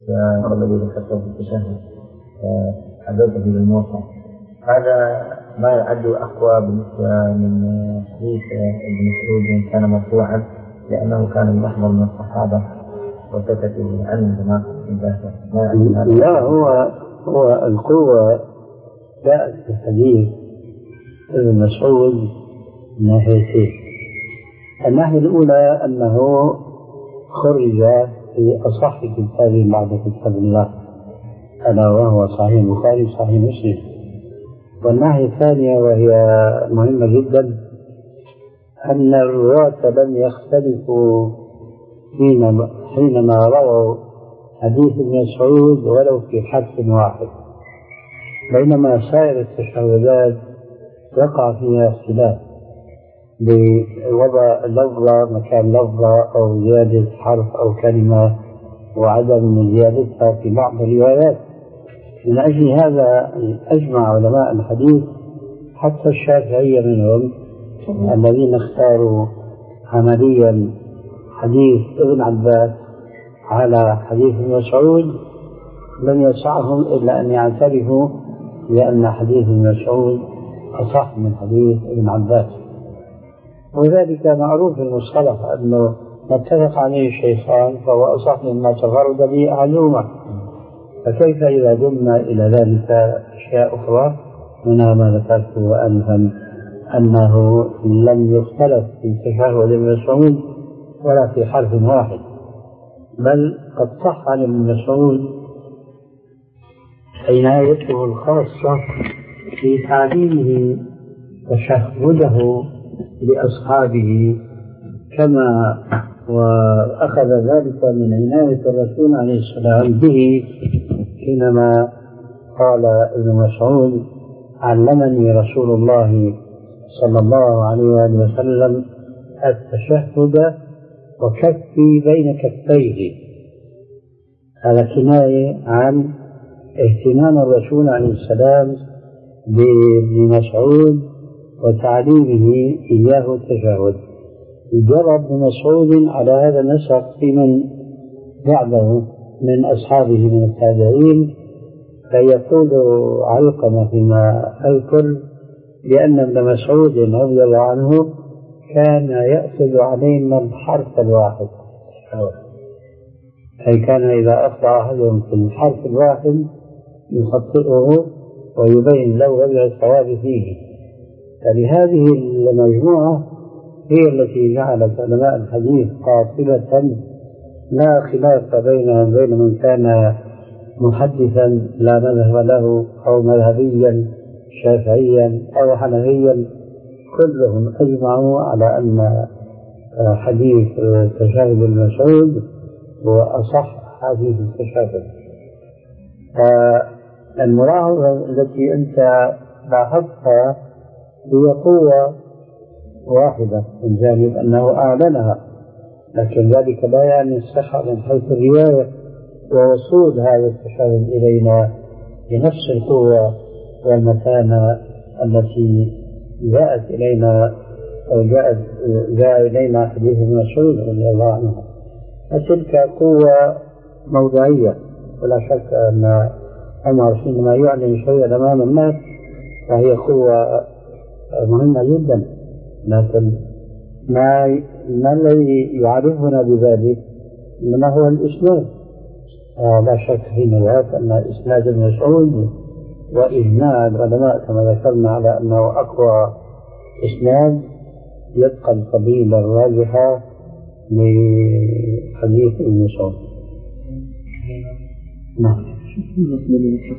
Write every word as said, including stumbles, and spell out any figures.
والذي ذكرته في التشهد حدثه بالموصى، هذا ما يعد أقوى بالنسبة من حديث ابن مسعود كان مرفوعا لأنه كان يحضر من الصحابة وسكت عنه ما لا هو هو القوة جاءت في حديث ابن مسعود من ناحيتين. الناحية الأولى أنه خرج في أصح كتاب بعد كتاب الله ألا وهو صحيح البخاري صحيح مسلم. والناحية الثانية وهي مهمة جدا أن الرواة لم يختلفوا حينما رووا حديث ابن مسعود ولو في حرف واحد، بينما سائر التشهدات وقع فيها اختلاف بوضع لفظة مكان لفظة أو زيادة حرف أو كلمة وعدم زيادتها في بعض الروايات. من أجل هذا أجمع علماء الحديث حتى الشافعية منهم الذين اختاروا عمليا حديث ابن عباس على حديث ابن مسعود لم يسعهم إلا أن يعترفوا بأن حديث ابن مسعود أصح من حديث ابن عباس. وذلك معروف في المصطلح أنه ما اتفق عليه الشيخان فهو أصح مما تفرد به أحدهما، فكيف إذا قمنا إلى ذلك أشياء أخرى منها ما ذكرته أنفا أنه لم يختلف في تشهد ابن مسعود ولا في حرف واحد، بل قد صح عن ابن مسعود عنايته الخاصة في تعليمه تشهده لأصحابه، كما وأخذ ذلك من عناية الرسول عليه السلام به حينما قال ابن مسعود علمني رسول الله صلى الله عليه وآله وسلم التشهد وكفي بين كفيه. هذا كناية عن اهتمام الرسول عليه السلام بابن مسعود وتعليمه إياه التشهد. جرى ابن مسعود على هذا النسق في من بعده من أصحابه من التابعين، فيقول علقمة فيما أذكر لأن ابن مسعود رضي الله عنه كان يأخذ علينا الحرف الواحد، أي كان إذا أخطأ أحدهم في الحرف الواحد يخطئه ويبين له وجه الصواب فيه. فلهذه المجموعة هي التي جعلت علماء الحديث قاطبة لا خلاف بينهم بين من كان محدثا لا مذهب له أو مذهبيا شافعيا أو حنفيا، كلهم أجمعوا على أن حديث تشهد ابن مسعود هو أصح حديث التشهد. فالملاحظة التي أنت لاحظتها هي قوة واحدة من جانب أنه أعلنها، لكن ذلك لا يعني الصحة من حيث الرواية ووصول هذا التشهد إلينا بنفس القوة والمتانة التي جاءت إلينا أو جاءت جاء إلينا حديث ابن مسعود رضي الله عنه. فتلك قوة موضعية، ولا شك أن عمر حينما يعلن شيئا أمام الناس فهي قوة مهمة جدا، لكن ما ما الذي يعرفنا بذلك ما هو الإسناد. آه لا شك حينما أن إسناد ابن مسعود وإجماع العلماء كما ذكرنا على أنه أقوى إسناد يبقى القبيلة الراجحة لحديث ابن مسعود. نعم.